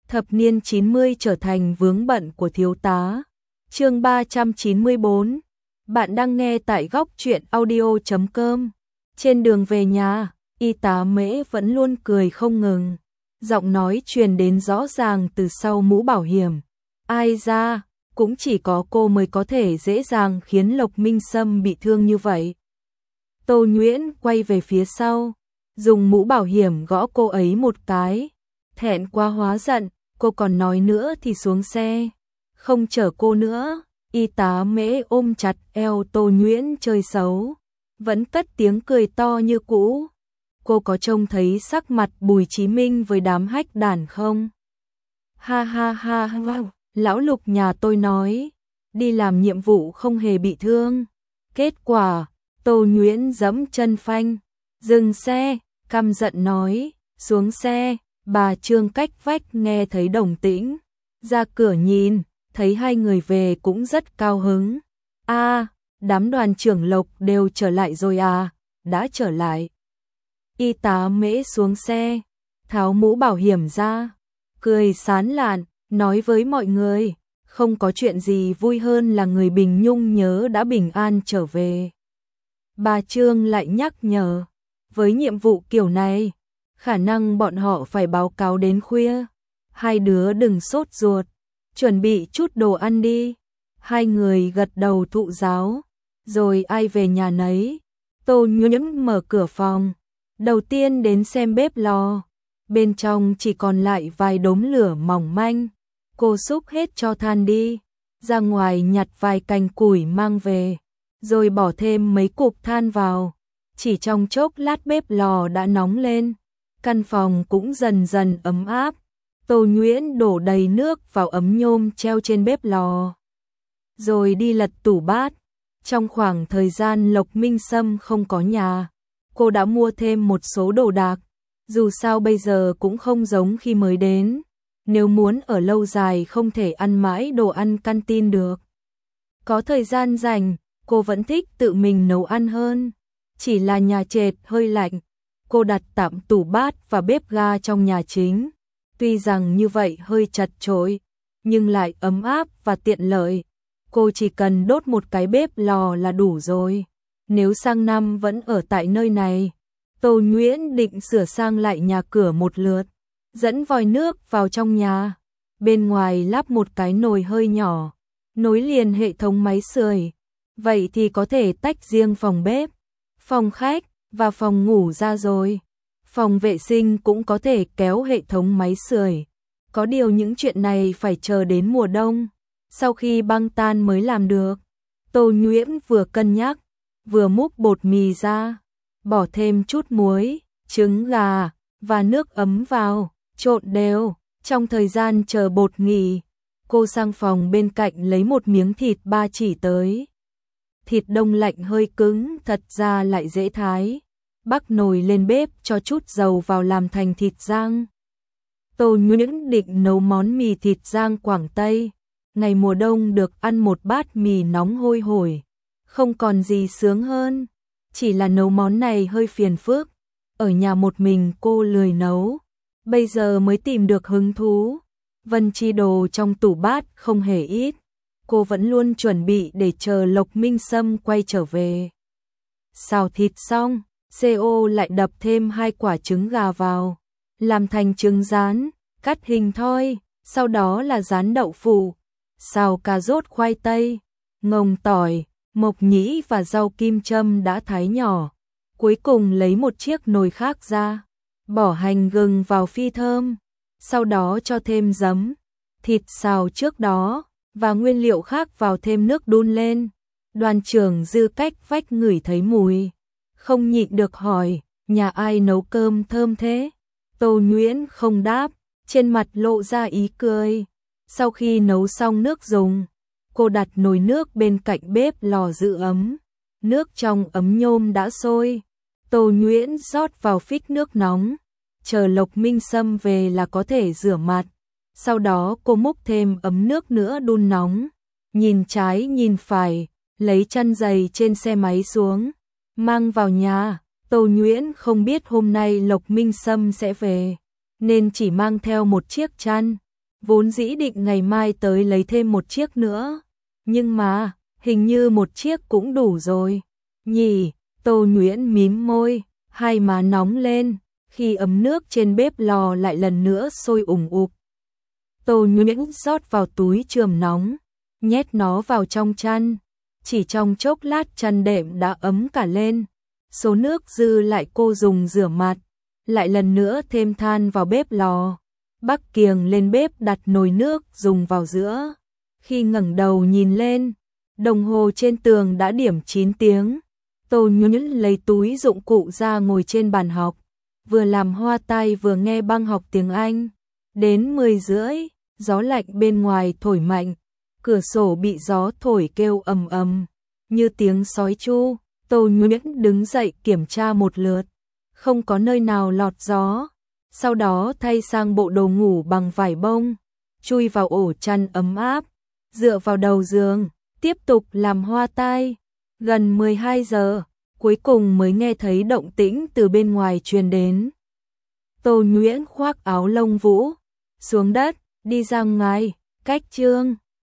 Thập niên 90 trở thành vướng bận của thiếu tá. Chương 394. Bạn đang nghe tại góc truyện audio.com. Trên đường về nhà, y tá Mễ vẫn luôn cười không ngừng. Giọng nói truyền đến rõ ràng từ sau mũ bảo hiểm. Ai ra, cũng chỉ có cô mới có thể dễ dàng khiến Lộc Minh Sâm bị thương như vậy. Tô Nhuyễn quay về phía sau, dùng mũ bảo hiểm gõ cô ấy một cái. Thẹn quá hóa giận, cô còn nói nữa thì xuống xe. Không chở cô nữa. Y tá Mễ ôm chặt eo Tô Nhuyễn chơi xấu, vẫn cất tiếng cười to như cũ. Cô có trông thấy sắc mặt Bùi Chí Minh với đám hách đàn không? Ha ha ha, lão Lục nhà tôi nói, đi làm nhiệm vụ không hề bị thương. Kết quả, Tô Nhuyễn giẫm chân phanh, dừng xe, căm giận nói, xuống xe. Bà Trương cách vách nghe thấy động tĩnh, ra cửa nhìn, thấy hai người về cũng rất cao hứng. Đám đoàn trưởng Lộc đều trở lại rồi à? Đã trở lại. Y tá Mễ xuống xe, tháo mũ bảo hiểm ra, cười sán lạn, nói với mọi người, không có chuyện gì vui hơn là người Bình Nhung nhớ đã bình an trở về. Bà Trương lại nhắc nhở, với nhiệm vụ kiểu này, khả năng bọn họ phải báo cáo đến khuya. Hai đứa đừng sốt ruột, chuẩn bị chút đồ ăn đi. Hai người gật đầu thụ giáo, rồi ai về nhà nấy. Tô Nhuyễn mở cửa phòng, đầu tiên đến xem bếp lò. Bên trong chỉ còn lại vài đốm lửa mỏng manh. Cô xúc hết cho than đi, ra ngoài nhặt vài cành củi mang về, rồi bỏ thêm mấy cục than vào. Chỉ trong chốc lát bếp lò đã nóng lên, căn phòng cũng dần dần ấm áp. Tô Nhuyễn đổ đầy nước vào ấm nhôm treo trên bếp lò, rồi đi lật tủ bát. Trong khoảng thời gian Lộc Minh Sâm không có nhà, cô đã mua thêm một số đồ đạc. Dù sao bây giờ cũng không giống khi mới đến, nếu muốn ở lâu dài không thể ăn mãi đồ ăn canteen được. Có thời gian rảnh, cô vẫn thích tự mình nấu ăn hơn. Chỉ là nhà trệt hơi lạnh, cô đặt tạm tủ bát và bếp ga trong nhà chính. Tuy rằng như vậy hơi chật chội, nhưng lại ấm áp và tiện lợi. Cô chỉ cần đốt một cái bếp lò là đủ rồi. Nếu sang năm vẫn ở tại nơi này, Tô Nhuyễn định sửa sang lại nhà cửa một lượt, dẫn vòi nước vào trong nhà. Bên ngoài lắp một cái nồi hơi nhỏ, nối liền hệ thống máy sưởi. Vậy thì có thể tách riêng phòng bếp, phòng khách và phòng ngủ ra rồi. Phòng vệ sinh cũng có thể kéo hệ thống máy sưởi. Có điều những chuyện này phải chờ đến mùa đông, sau khi băng tan mới làm được. Tô Nhuyễn vừa cân nhắc, vừa múc bột mì ra, bỏ thêm chút muối, trứng gà và nước ấm vào, trộn đều. Trong thời gian chờ bột nghỉ, cô sang phòng bên cạnh lấy một miếng thịt ba chỉ tới. Thịt đông lạnh hơi cứng, thật ra lại dễ thái. Bắc nồi lên bếp cho chút dầu vào làm thành thịt rang. Tô Nhuyễn định nấu món mì thịt rang Quảng Tây. Ngày mùa đông được ăn một bát mì nóng hôi hổi, không còn gì sướng hơn. Chỉ là nấu món này hơi phiền phức. Ở nhà một mình cô lười nấu, bây giờ mới tìm được hứng thú. Vân chi đồ trong tủ bát không hề ít, cô vẫn luôn chuẩn bị để chờ Lộc Minh Sâm quay trở về. Xào thịt xong, CO lại đập thêm 2 quả trứng gà vào, làm thành trứng rán, cắt hình thoi, sau đó là rán đậu phụ, xào cà rốt khoai tây, ngồng tỏi, mộc nhĩ và rau kim châm đã thái nhỏ. Cuối cùng lấy một chiếc nồi khác ra, bỏ hành gừng vào phi thơm, sau đó cho thêm giấm, thịt xào trước đó và nguyên liệu khác vào thêm nước đun lên. Đoàn trưởng Dư cách vách ngửi thấy mùi, không nhịn được hỏi, nhà ai nấu cơm thơm thế? Tô Nhuyễn không đáp, trên mặt lộ ra ý cười. Sau khi nấu xong nước dùng, cô đặt nồi nước bên cạnh bếp lò giữ ấm. Nước trong ấm nhôm đã sôi, Tô Nhuyễn rót vào phích nước nóng, chờ Lộc Minh Sâm về là có thể rửa mặt. Sau đó cô múc thêm ấm nước nữa đun nóng, nhìn trái nhìn phải, lấy chăn giày trên xe máy xuống, mang vào nhà. Tô Nhuyễn không biết hôm nay Lộc Minh Sâm sẽ về, nên chỉ mang theo một chiếc chăn, vốn dĩ định ngày mai tới lấy thêm một chiếc nữa, nhưng mà, hình như một chiếc cũng đủ rồi. Nhỉ, Tô Nhuyễn mím môi, hai má nóng lên, khi ấm nước trên bếp lò lại lần nữa sôi ủng ục. Tô Nhuyễn rót vào túi chườm nóng, nhét nó vào trong chăn, chỉ trong chốc lát chăn đệm đã ấm cả lên. Số nước dư lại cô dùng rửa mặt, lại lần nữa thêm than vào bếp lò. Bắc Kiềng lên bếp đặt nồi nước dùng vào giữa. Khi ngẩng đầu nhìn lên, đồng hồ trên tường đã điểm 9 tiếng. Tô Nhuyễn lấy túi dụng cụ ra ngồi trên bàn học, vừa làm hoa tai vừa nghe băng học tiếng Anh. Đến 10 rưỡi, gió lạnh bên ngoài thổi mạnh, cửa sổ bị gió thổi kêu ầm ầm, như tiếng sói chu. Tô Nhuyễn đứng dậy kiểm tra một lượt, không có nơi nào lọt gió. Sau đó thay sang bộ đồ ngủ bằng vải bông, chui vào ổ chăn ấm áp, dựa vào đầu giường, tiếp tục làm hoa tai. Gần 12 giờ, cuối cùng mới nghe thấy động tĩnh từ bên ngoài truyền đến. Tô Nhuyễn khoác áo lông vũ, xuống đất, đi ra ngoài, cách Trương